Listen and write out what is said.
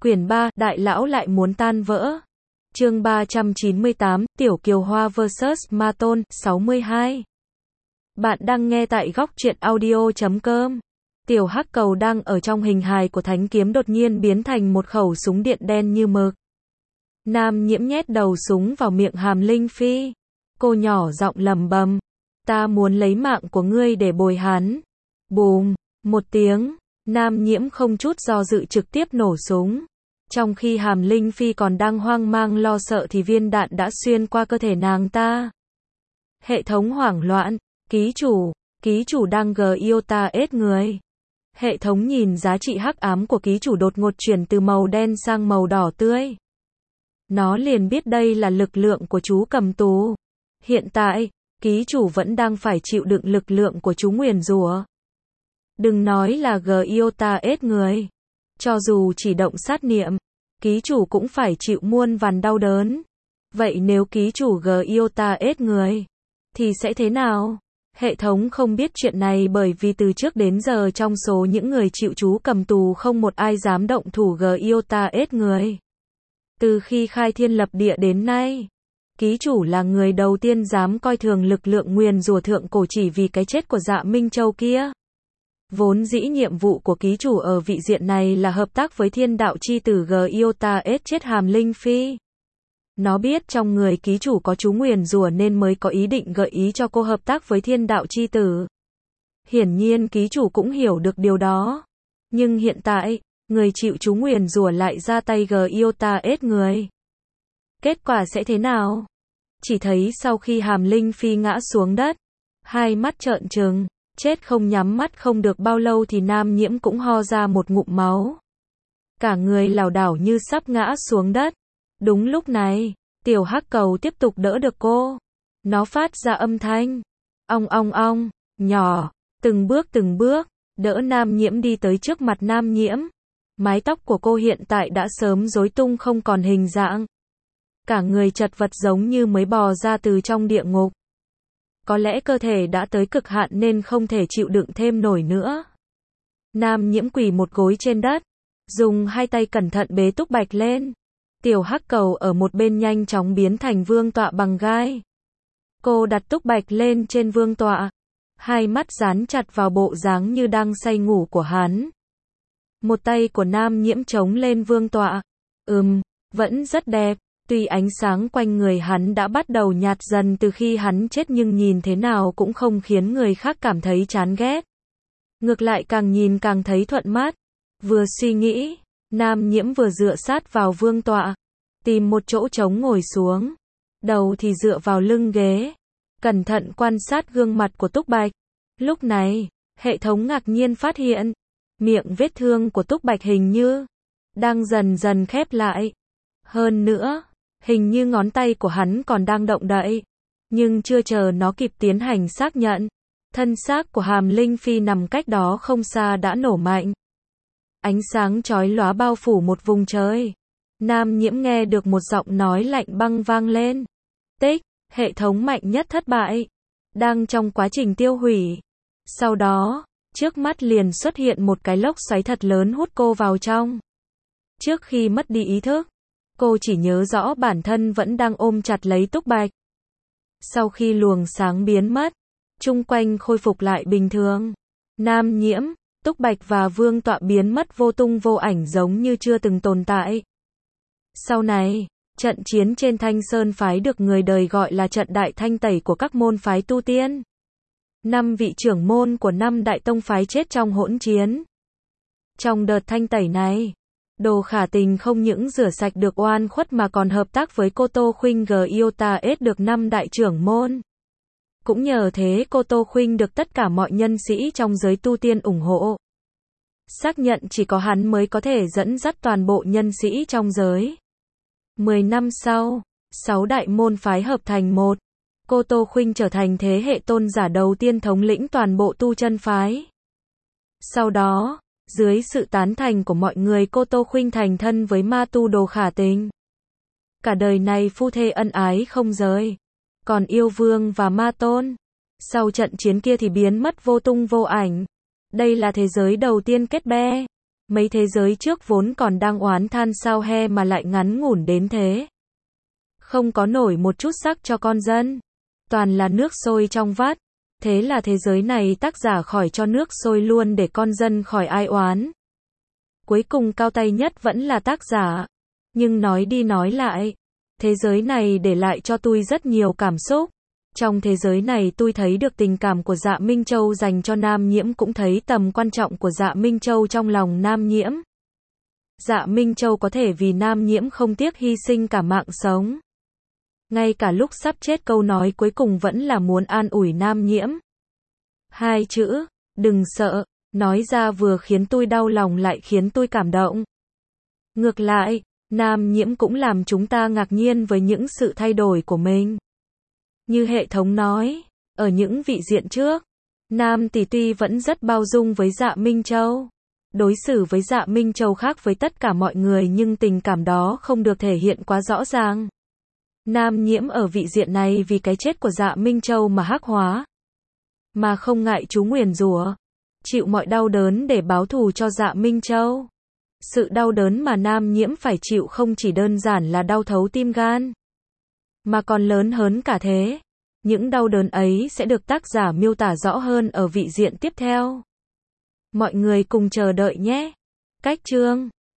Quyển 3, Đại lão lại muốn tan vỡ. Chương 398, Tiểu Kiều Hoa vs Ma Tôn, 62. Bạn đang nghe tại góc truyện audio.com. Tiểu Hắc Cầu đang ở trong hình hài của Thánh Kiếm đột nhiên biến thành một khẩu súng điện đen như mực. Nam Nhiễm nhét đầu súng vào miệng Hàm Linh Phi. Cô nhỏ giọng lầm bầm. Ta muốn lấy mạng của ngươi để bồi hắn. Bùm, một tiếng. Nam Nhiễm không chút do dự trực tiếp nổ súng. Trong khi Hàm Linh Phi còn đang hoang mang lo sợ thì viên đạn đã xuyên qua cơ thể nàng ta. Hệ thống hoảng loạn. Ký chủ đang GIOTA-S người. Hệ thống nhìn giá trị hắc ám của ký chủ đột ngột chuyển từ màu đen sang màu đỏ tươi. Nó liền biết đây là lực lượng của chú cầm tù. Hiện tại, ký chủ vẫn đang phải chịu đựng lực lượng của chú nguyền rủa. Đừng nói là GIOTA-S người. Cho dù chỉ động sát niệm, ký chủ cũng phải chịu muôn vàn đau đớn. Vậy nếu ký chủ GIOTA-S người, thì sẽ thế nào? Hệ thống không biết chuyện này bởi vì từ trước đến giờ trong số những người chịu chú cầm tù không một ai dám động thủ GIOTA-S người. Từ khi khai thiên lập địa đến nay, ký chủ là người đầu tiên dám coi thường lực lượng nguyền rủa thượng cổ chỉ vì cái chết của Dạ Minh Châu kia. Vốn dĩ nhiệm vụ của ký chủ ở vị diện này là hợp tác với thiên đạo chi tử GIOTA-S chết Hàm Linh Phi. Nó biết trong người ký chủ có chú nguyền rủa nên mới có ý định gợi ý cho cô hợp tác với thiên đạo chi tử. Hiển nhiên ký chủ cũng hiểu được điều đó. Nhưng hiện tại, người chịu chú nguyền rủa lại ra tay GIOTA-S người. Kết quả sẽ thế nào? Chỉ thấy sau khi Hàm Linh Phi ngã xuống đất, hai mắt trợn trừng, chết không nhắm mắt không được bao lâu thì Nam Nhiễm cũng ho ra một ngụm máu. Cả người lảo đảo như sắp ngã xuống đất. Đúng lúc này, Tiểu Hắc Cầu tiếp tục đỡ được cô. Nó phát ra âm thanh ong ong ong, nhỏ, từng bước, đỡ Nam Nhiễm đi tới trước mặt Nam Nhiễm. Mái tóc của cô hiện tại đã sớm rối tung không còn hình dạng. Cả người chật vật giống như mới bò ra từ trong địa ngục. Có lẽ cơ thể đã tới cực hạn nên không thể chịu đựng thêm nổi nữa. Nam Nhiễm quỳ một gối trên đất, dùng hai tay cẩn thận bế Túc Bạch lên. Tiểu Hắc Cầu ở một bên nhanh chóng biến thành vương tọa bằng gai. Cô đặt Túc Bạch lên trên vương tọa, hai mắt dán chặt vào bộ dáng như đang say ngủ của hắn. Một tay của Nam Nhiễm chống lên vương tọa. Vẫn rất đẹp. Tuy ánh sáng quanh người hắn đã bắt đầu nhạt dần từ khi hắn chết nhưng nhìn thế nào cũng không khiến người khác cảm thấy chán ghét. Ngược lại càng nhìn càng thấy thuận mắt. Vừa suy nghĩ, Nam Nhiễm vừa dựa sát vào vương tọa, tìm một chỗ trống ngồi xuống. Đầu thì dựa vào lưng ghế, cẩn thận quan sát gương mặt của Túc Bạch. Lúc này, hệ thống ngạc nhiên phát hiện, miệng vết thương của Túc Bạch hình như đang dần dần khép lại. Hơn nữa, hình như ngón tay của hắn còn đang động đậy. Nhưng chưa chờ nó kịp tiến hành xác nhận, thân xác của Hàm Linh Phi nằm cách đó không xa đã nổ mạnh. Ánh sáng chói lóa bao phủ một vùng trời. Nam Nhiễm nghe được một giọng nói lạnh băng vang lên. Tích, hệ thống mạnh nhất thất bại. Đang trong quá trình tiêu hủy. Sau đó, trước mắt liền xuất hiện một cái lốc xoáy thật lớn hút cô vào trong. Trước khi mất đi ý thức, cô chỉ nhớ rõ bản thân vẫn đang ôm chặt lấy Túc Bạch. Sau khi luồng sáng biến mất, chung quanh khôi phục lại bình thường. Nam Nhiễm, Túc Bạch và vương tọa biến mất vô tung vô ảnh giống như chưa từng tồn tại. Sau này, trận chiến trên Thanh Sơn phái được người đời gọi là trận đại thanh tẩy của các môn phái tu tiên. 5 vị trưởng môn của 5 đại tông phái chết trong hỗn chiến. Trong đợt thanh tẩy này, Đồ Khả Tình không những rửa sạch được oan khuất mà còn hợp tác với Cô Tô Khuynh GIOTA-S được 5 đại trưởng môn. Cũng nhờ thế Cô Tô Khuynh được tất cả mọi nhân sĩ trong giới tu tiên ủng hộ. Xác nhận chỉ có hắn mới có thể dẫn dắt toàn bộ nhân sĩ trong giới. 10 năm sau, 6 đại môn phái hợp thành một. Cô Tô Khuynh trở thành thế hệ tôn giả đầu tiên thống lĩnh toàn bộ tu chân phái. Sau đó, dưới sự tán thành của mọi người Cô Tô Khuynh thành thân với ma tu Đồ Khả Tình. Cả đời này phu thê ân ái không rời. Còn yêu vương và ma tôn, sau trận chiến kia thì biến mất vô tung vô ảnh. Đây là thế giới đầu tiên kết be. Mấy thế giới trước vốn còn đang oán than sao he mà lại ngắn ngủn đến thế. Không có nổi một chút sắc cho con dân. Toàn là nước sôi trong vắt. Thế là thế giới này tác giả khỏi cho nước sôi luôn để con dân khỏi ai oán. Cuối cùng cao tay nhất vẫn là tác giả. Nhưng nói đi nói lại, thế giới này để lại cho tôi rất nhiều cảm xúc. Trong thế giới này tôi thấy được tình cảm của Dạ Minh Châu dành cho Nam Nhiễm, cũng thấy tầm quan trọng của Dạ Minh Châu trong lòng Nam Nhiễm. Dạ Minh Châu có thể vì Nam Nhiễm không tiếc hy sinh cả mạng sống. Ngay cả lúc sắp chết câu nói cuối cùng vẫn là muốn an ủi Nam Nhiễm. Hai chữ, đừng sợ, nói ra vừa khiến tôi đau lòng lại khiến tôi cảm động. Ngược lại, Nam Nhiễm cũng làm chúng ta ngạc nhiên với những sự thay đổi của mình. Như hệ thống nói, ở những vị diện trước, Nam Tỷ tuy vẫn rất bao dung với Dạ Minh Châu. Đối xử với Dạ Minh Châu khác với tất cả mọi người nhưng tình cảm đó không được thể hiện quá rõ ràng. Nam Nhiễm ở vị diện này vì cái chết của Dạ Minh Châu mà hắc hóa. Mà không ngại chú nguyền rủa, chịu mọi đau đớn để báo thù cho Dạ Minh Châu. Sự đau đớn mà Nam Nhiễm phải chịu không chỉ đơn giản là đau thấu tim gan, mà còn lớn hơn cả thế. Những đau đớn ấy sẽ được tác giả miêu tả rõ hơn ở vị diện tiếp theo. Mọi người cùng chờ đợi nhé. Cách chương